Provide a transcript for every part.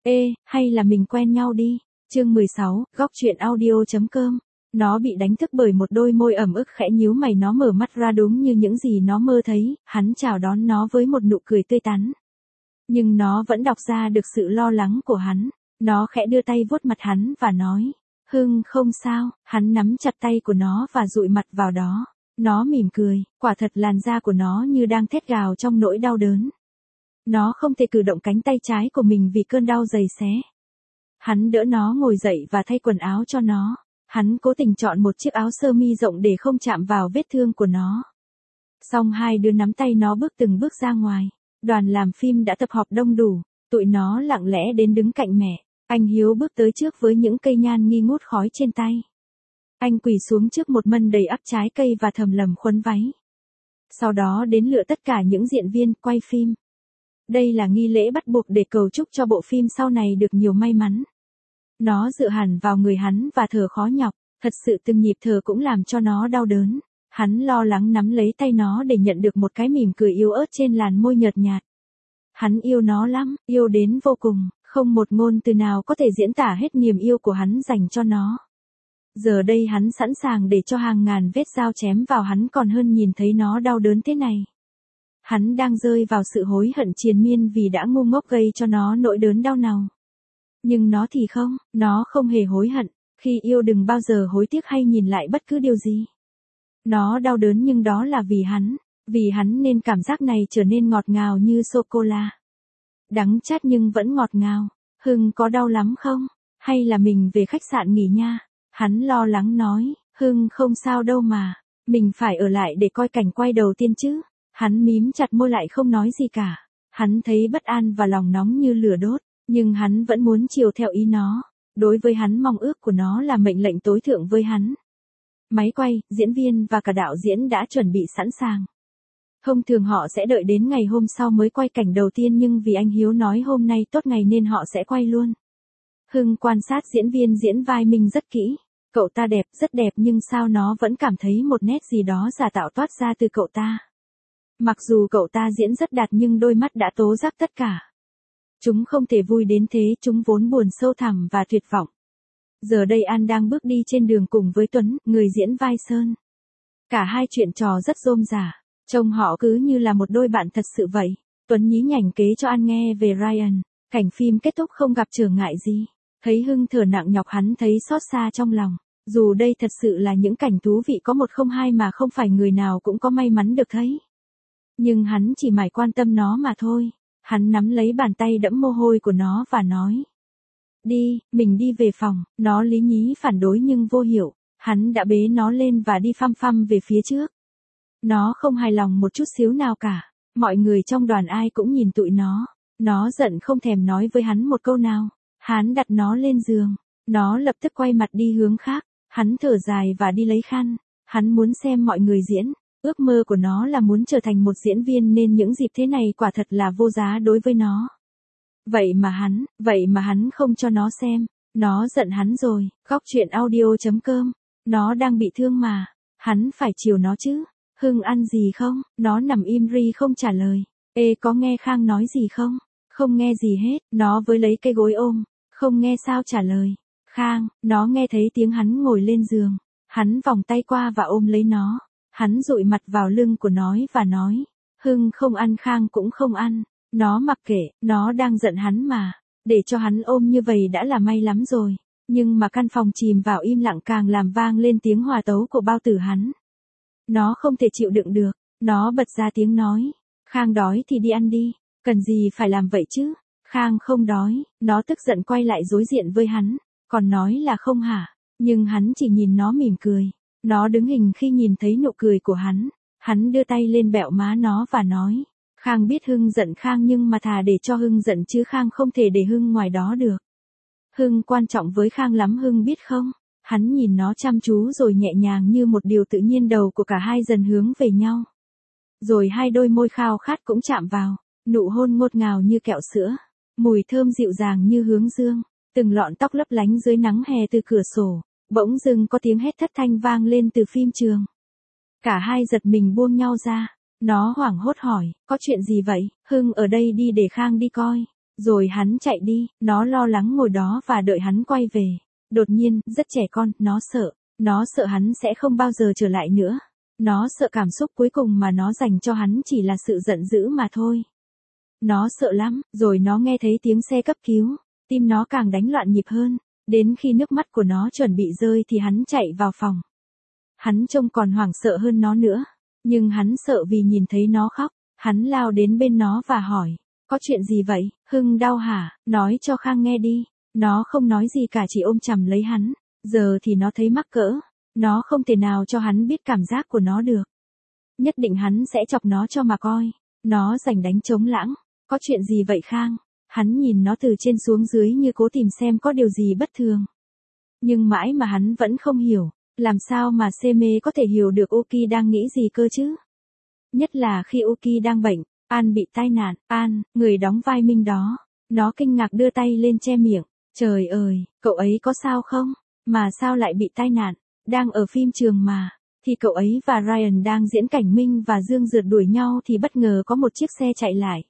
Ê, hay là mình quen nhau đi. Chương 16, góc truyện audio.com. Nó bị đánh thức bởi một đôi môi ẩm ức khẽ nhíu mày, nó mở mắt ra đúng như những gì nó mơ thấy, hắn chào đón nó với một nụ cười tươi tắn. Nhưng nó vẫn đọc ra được sự lo lắng của hắn. Nó khẽ đưa tay vuốt mặt hắn và nói, Hưng không sao. Hắn nắm chặt tay của nó và dụi mặt vào đó. Nó mỉm cười, quả thật làn da của nó như đang thét gào trong nỗi đau đớn. Nó không thể cử động cánh tay trái của mình vì cơn đau giày xé. Hắn đỡ nó ngồi dậy và thay quần áo cho nó. Hắn cố tình chọn một chiếc áo sơ mi rộng để không chạm vào vết thương của nó. Xong hai đứa nắm tay nó bước từng bước ra ngoài. Đoàn làm phim đã tập họp đông đủ. Tụi nó lặng lẽ đến đứng cạnh mẹ. Anh Hiếu bước tới trước với những cây nhan nghi ngút khói trên tay. Anh quỳ xuống trước một mâm đầy ắp trái cây và thầm lầm khuấn váy. Sau đó đến lựa tất cả những diễn viên quay phim. Đây là nghi lễ bắt buộc để cầu chúc cho bộ phim sau này được nhiều may mắn. Nó dựa hẳn vào người hắn và thở khó nhọc, thật sự từng nhịp thở cũng làm cho nó đau đớn. Hắn lo lắng nắm lấy tay nó để nhận được một cái mỉm cười yếu ớt trên làn môi nhợt nhạt. Hắn yêu nó lắm, yêu đến vô cùng, không một ngôn từ nào có thể diễn tả hết niềm yêu của hắn dành cho nó. Giờ đây hắn sẵn sàng để cho hàng ngàn vết dao chém vào hắn còn hơn nhìn thấy nó đau đớn thế này. Hắn đang rơi vào sự hối hận triền miên vì đã ngu ngốc gây cho nó nỗi đớn đau nào. Nhưng nó thì không, nó không hề hối hận, khi yêu đừng bao giờ hối tiếc hay nhìn lại bất cứ điều gì. Nó đau đớn nhưng đó là vì hắn nên cảm giác này trở nên ngọt ngào như sô-cô-la. Đắng chát nhưng vẫn ngọt ngào. Hưng có đau lắm không? Hay là mình về khách sạn nghỉ nha? Hắn lo lắng nói, Hưng không sao đâu mà, mình phải ở lại để coi cảnh quay đầu tiên chứ. Hắn mím chặt môi lại không nói gì cả. Hắn thấy bất an và lòng nóng như lửa đốt, nhưng hắn vẫn muốn chiều theo ý nó. Đối với hắn mong ước của nó là mệnh lệnh tối thượng với hắn. Máy quay, diễn viên và cả đạo diễn đã chuẩn bị sẵn sàng. Thông thường họ sẽ đợi đến ngày hôm sau mới quay cảnh đầu tiên nhưng vì anh Hiếu nói hôm nay tốt ngày nên họ sẽ quay luôn. Hưng quan sát diễn viên diễn vai mình rất kỹ. Cậu ta đẹp, rất đẹp nhưng sao nó vẫn cảm thấy một nét gì đó giả tạo toát ra từ cậu ta. Mặc dù cậu ta diễn rất đạt nhưng đôi mắt đã tố giác tất cả. Chúng không thể vui đến thế, chúng vốn buồn sâu thẳm và tuyệt vọng. Giờ đây An đang bước đi trên đường cùng với Tuấn, người diễn vai Sơn. Cả hai chuyện trò rất rôm rả, trông họ cứ như là một đôi bạn thật sự vậy. Tuấn nhí nhảnh kể cho An nghe về Ryan, cảnh phim kết thúc không gặp trở ngại gì. Thấy Hưng thở nặng nhọc hắn thấy xót xa trong lòng. Dù đây thật sự là những cảnh thú vị có 102 mà không phải người nào cũng có may mắn được thấy. Nhưng hắn chỉ mải quan tâm nó mà thôi. Hắn nắm lấy bàn tay đẫm mồ hôi của nó và nói. Đi, mình đi về phòng. Nó lý nhí phản đối nhưng vô hiệu. Hắn đã bế nó lên và đi phăm phăm về phía trước. Nó không hài lòng một chút xíu nào cả. Mọi người trong đoàn ai cũng nhìn tụi nó. Nó giận không thèm nói với hắn một câu nào. Hắn đặt nó lên giường. Nó lập tức quay mặt đi hướng khác. Hắn thở dài và đi lấy khăn. Hắn muốn xem mọi người diễn. Ước mơ của nó là muốn trở thành một diễn viên nên những dịp thế này quả thật là vô giá đối với nó. Vậy mà hắn không cho nó xem. Nó giận hắn rồi. Góc truyện audio.com. Nó đang bị thương mà. Hắn phải chiều nó chứ. Hưng ăn gì không? Nó nằm im ri không trả lời. Ê có nghe Khang nói gì không? Không nghe gì hết. Nó với lấy cây gối ôm. Không nghe sao trả lời. Khang, nó nghe thấy tiếng hắn ngồi lên giường. Hắn vòng tay qua và ôm lấy nó. Hắn dụi mặt vào lưng của nó và nói. Hưng không ăn Khang cũng không ăn. Nó mặc kệ, nó đang giận hắn mà. Để cho hắn ôm như vậy đã là may lắm rồi. Nhưng mà căn phòng chìm vào im lặng càng làm vang lên tiếng hòa tấu của bao tử hắn. Nó không thể chịu đựng được. Nó bật ra tiếng nói. Khang đói thì đi ăn đi. Cần gì phải làm vậy chứ? Khang không đói. Nó tức giận quay lại đối diện với hắn. Còn nói là không hả? Nhưng hắn chỉ nhìn nó mỉm cười. Nó đứng hình khi nhìn thấy nụ cười của hắn. Hắn đưa tay lên bẹo má nó và nói. Khang biết Hưng giận Khang nhưng mà thà để cho Hưng giận chứ Khang không thể để Hưng ngoài đó được. Hưng quan trọng với Khang lắm Hưng biết không? Hắn nhìn nó chăm chú rồi nhẹ nhàng như một điều tự nhiên đầu của cả hai dần hướng về nhau. Rồi hai đôi môi khao khát cũng chạm vào. Nụ hôn ngọt ngào như kẹo sữa. Mùi thơm dịu dàng như hướng dương. Từng lọn tóc lấp lánh dưới nắng hè từ cửa sổ. Bỗng dưng có tiếng hét thất thanh vang lên từ phim trường. Cả hai giật mình buông nhau ra. Nó hoảng hốt hỏi, có chuyện gì vậy? Hưng ở đây đi để Khang đi coi. Rồi hắn chạy đi, nó lo lắng ngồi đó và đợi hắn quay về. Đột nhiên, rất trẻ con, nó sợ hắn sẽ không bao giờ trở lại nữa. Nó sợ cảm xúc cuối cùng mà nó dành cho hắn chỉ là sự giận dữ mà thôi. Nó sợ lắm, rồi nó nghe thấy tiếng xe cấp cứu, tim nó càng đánh loạn nhịp hơn. Đến khi nước mắt của nó chuẩn bị rơi thì hắn chạy vào phòng. Hắn trông còn hoảng sợ hơn nó nữa, nhưng hắn sợ vì nhìn thấy nó khóc. Hắn lao đến bên nó và hỏi, có chuyện gì vậy, Hưng đau hả, nói cho Khang nghe đi. Nó không nói gì cả, chỉ ôm chầm lấy hắn. Giờ thì nó thấy mắc cỡ, nó không thể nào cho hắn biết cảm giác của nó được. Nhất định hắn sẽ chọc nó cho mà coi. Nó giành đánh trống lãng, có chuyện gì vậy Khang? Hắn nhìn nó từ trên xuống dưới như cố tìm xem có điều gì bất thường. Nhưng mãi mà hắn vẫn không hiểu, làm sao mà Seme có thể hiểu được Uki đang nghĩ gì cơ chứ? Nhất là khi Uki đang bệnh, An bị tai nạn, An, người đóng vai Minh đó. Nó kinh ngạc đưa tay lên che miệng, trời ơi, cậu ấy có sao không? Mà sao lại bị tai nạn? Đang ở phim trường mà. Thì cậu ấy và Ryan đang diễn cảnh Minh và Dương rượt đuổi nhau thì bất ngờ có một chiếc xe chạy lại.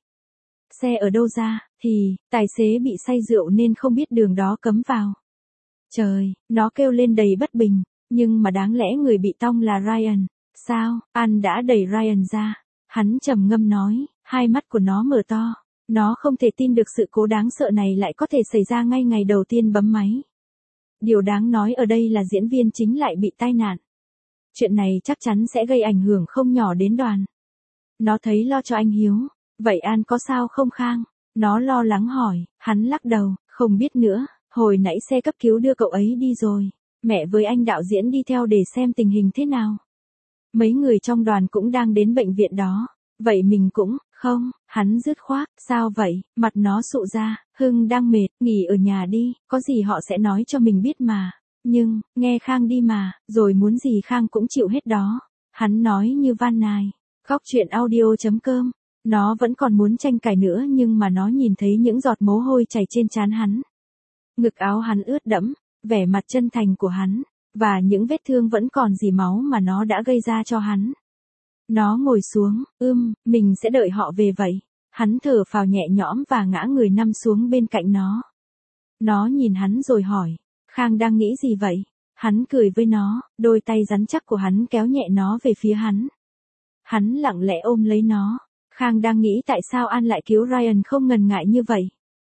Xe ở đâu ra, thì, tài xế bị say rượu nên không biết đường đó cấm vào. Trời, nó kêu lên đầy bất bình, nhưng mà đáng lẽ người bị tong là Ryan. Sao, An đã đẩy Ryan ra. Hắn trầm ngâm nói, hai mắt của nó mở to. Nó không thể tin được sự cố đáng sợ này lại có thể xảy ra ngay ngày đầu tiên bấm máy. Điều đáng nói ở đây là diễn viên chính lại bị tai nạn. Chuyện này chắc chắn sẽ gây ảnh hưởng không nhỏ đến đoàn. Nó thấy lo cho anh Hiếu. Vậy An có sao không Khang? Nó lo lắng hỏi, hắn lắc đầu, không biết nữa, hồi nãy xe cấp cứu đưa cậu ấy đi rồi. Mẹ với anh đạo diễn đi theo để xem tình hình thế nào. Mấy người trong đoàn cũng đang đến bệnh viện đó. Vậy mình cũng, không, hắn dứt khoát, sao vậy, mặt nó sụ ra, Hưng đang mệt, nghỉ ở nhà đi, có gì họ sẽ nói cho mình biết mà. Nhưng, nghe Khang đi mà, rồi muốn gì Khang cũng chịu hết đó. Hắn nói như van nài. Góc truyện audio.com. Nó vẫn còn muốn tranh cãi nữa nhưng mà nó nhìn thấy những giọt mồ hôi chảy trên trán hắn. Ngực áo hắn ướt đẫm, vẻ mặt chân thành của hắn, và những vết thương vẫn còn rỉ máu mà nó đã gây ra cho hắn. Nó ngồi xuống, mình sẽ đợi họ về vậy. Hắn thở phào nhẹ nhõm và ngã người nằm xuống bên cạnh nó. Nó nhìn hắn rồi hỏi, Khang đang nghĩ gì vậy? Hắn cười với nó, đôi tay rắn chắc của hắn kéo nhẹ nó về phía hắn. Hắn lặng lẽ ôm lấy nó. Khang đang nghĩ tại sao An lại cứu Ryan không ngần ngại như vậy.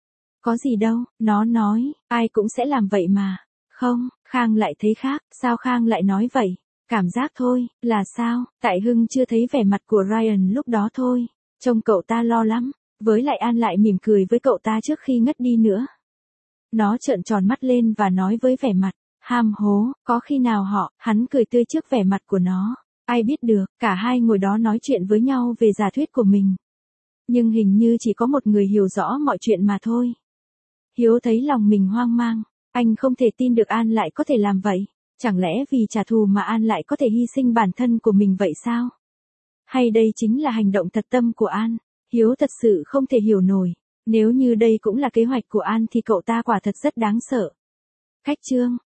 Có gì đâu, nó nói, ai cũng sẽ làm vậy mà. Không, Khang lại thấy khác, sao Khang lại nói vậy? Cảm giác thôi, là sao? Tại Hưng chưa thấy vẻ mặt của Ryan lúc đó thôi. Trông cậu ta lo lắm, với lại An lại mỉm cười với cậu ta trước khi ngất đi nữa. Nó trợn tròn mắt lên và nói với vẻ mặt ham hố, có khi nào hắn cười tươi trước vẻ mặt của nó. Ai biết được, cả hai ngồi đó nói chuyện với nhau về giả thuyết của mình. Nhưng hình như chỉ có một người hiểu rõ mọi chuyện mà thôi. Hiếu thấy lòng mình hoang mang, anh không thể tin được An lại có thể làm vậy. Chẳng lẽ vì trả thù mà An lại có thể hy sinh bản thân của mình vậy sao? Hay đây chính là hành động thật tâm của An? Hiếu thật sự không thể hiểu nổi. Nếu như đây cũng là kế hoạch của An thì cậu ta quả thật rất đáng sợ. Khách chương